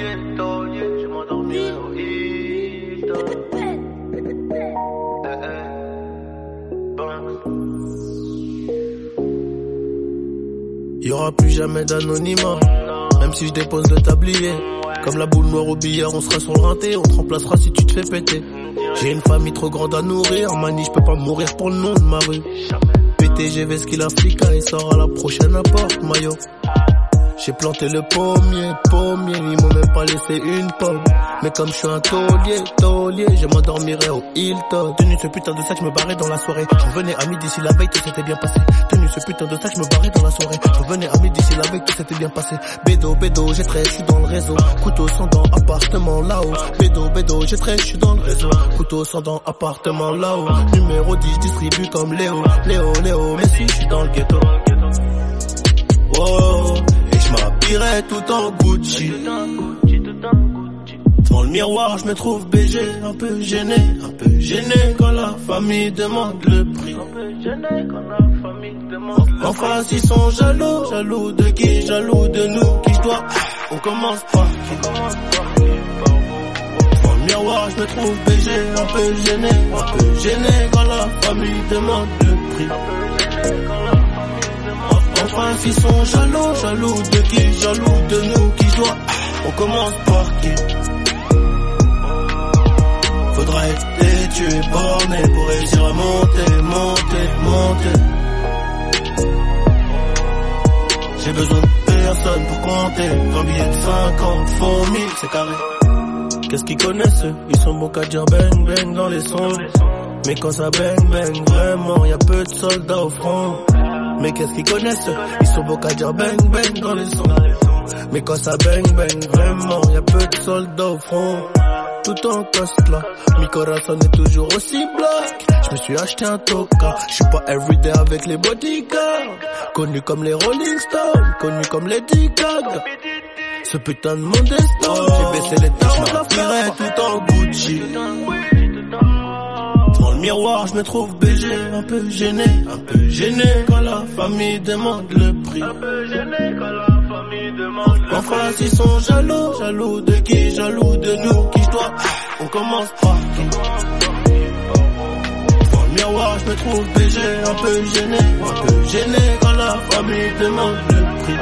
taulier, je m'endormirai au Hilton. Y'aura plus jamais d'anonymat, même si je dépose le tablier. Comme la boule noire au billard, on sera sur le rinté, on te remplacera si tu te fais péter. J'ai une famille trop grande à nourrir, mani, je peux pas mourir pour le nom de ma rue. PTGV, ce qu'il a flica, il sort à la prochaine apporte, maillot. J'ai planté le pommier, ils m'ont même pas laissé une pomme. Mais comme je suis un taulier, je m'endormirai au Hilton. Tenu ce putain de sac, je me barrais dans la soirée. Je revenais à midi si la veille tout s'était bien passé. Tenu ce putain de sac, je me barrais dans la soirée. Je revenais à midi si la veille tout s'était bien passé. Bédo, j'ai très, je suis dans le réseau. Couteau sans dents, appartement là-haut. Bédo, j'ai très, je suis dans le réseau. Couteau sans dents, appartement là-haut. Numéro 10, distribue comme Léo, mais si je suis dans le ghetto. Oh, et je m'habillerai tout en Gucci. Devant le miroir, je me trouve BG, un peu gêné quand la famille demande le prix. En face, ils sont jaloux de qui? Jaloux de nous, qui je dois. On commence par qui? Devant le miroir, je me trouve BG, un peu gêné quand la famille demande le prix. En face, ils sont jaloux de qui? Jaloux de nous, qui je dois. On commence par qui? Faudra être tué, borné pour réussir à monter. J'ai besoin de personne pour compter. Un billet de 50, faux 1000, c'est carré. Qu'est-ce qu'ils connaissent eux? Ils sont bons qu'à dire bang bang dans les sons. Mais quand ça bang bang, vraiment, y'a peu de soldats au front. Mais qu'est-ce qu'ils connaissent eux? Ils sont bons qu'à dire bang bang dans les sons. Mais quand ça bang bang, vraiment, y'a peu de soldats au front. Tout en coste là, mi corazon est toujours aussi black. Je me suis acheté un toka, je suis pas everyday avec les bodyguards. Connu comme les Rolling Stones, connu comme les Gaga. Ce putain de monde est stone, j'ai baissé les tarmes, je m'habillerai tout en Gucci. Devant le miroir, je me trouve BG, un peu gêné quand la famille demande le prix. En face, ils sont jaloux de qui? Jaloux de nous, qui je dois. On commence par qui? Devant le miroir, je me trouve BG, un peu gêné quand la famille demande le prix.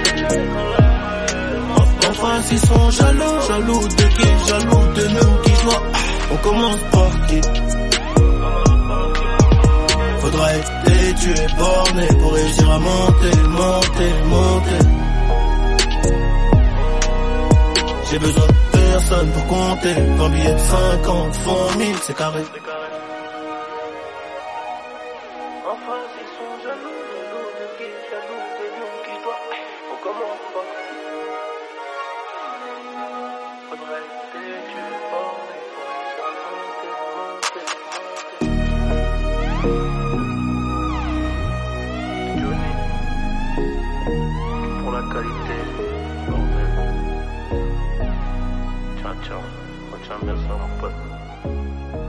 En face, ils sont jaloux de qui? Jaloux de nous, qui je dois. On commence par qui? Faudra être tué, borné pour réussir à monter. J'ai besoin de personne pour compter. Un billet de 50, font 1000, c'est carré. Enfin, ils sont jaloux de qui? Jaloux de nous, qui doit. On commence par qui? Faudrait être tué, borné pour réussir à monter. Johnny, pour la qualité, bordel. Ciao, retiens bien ça mon pote.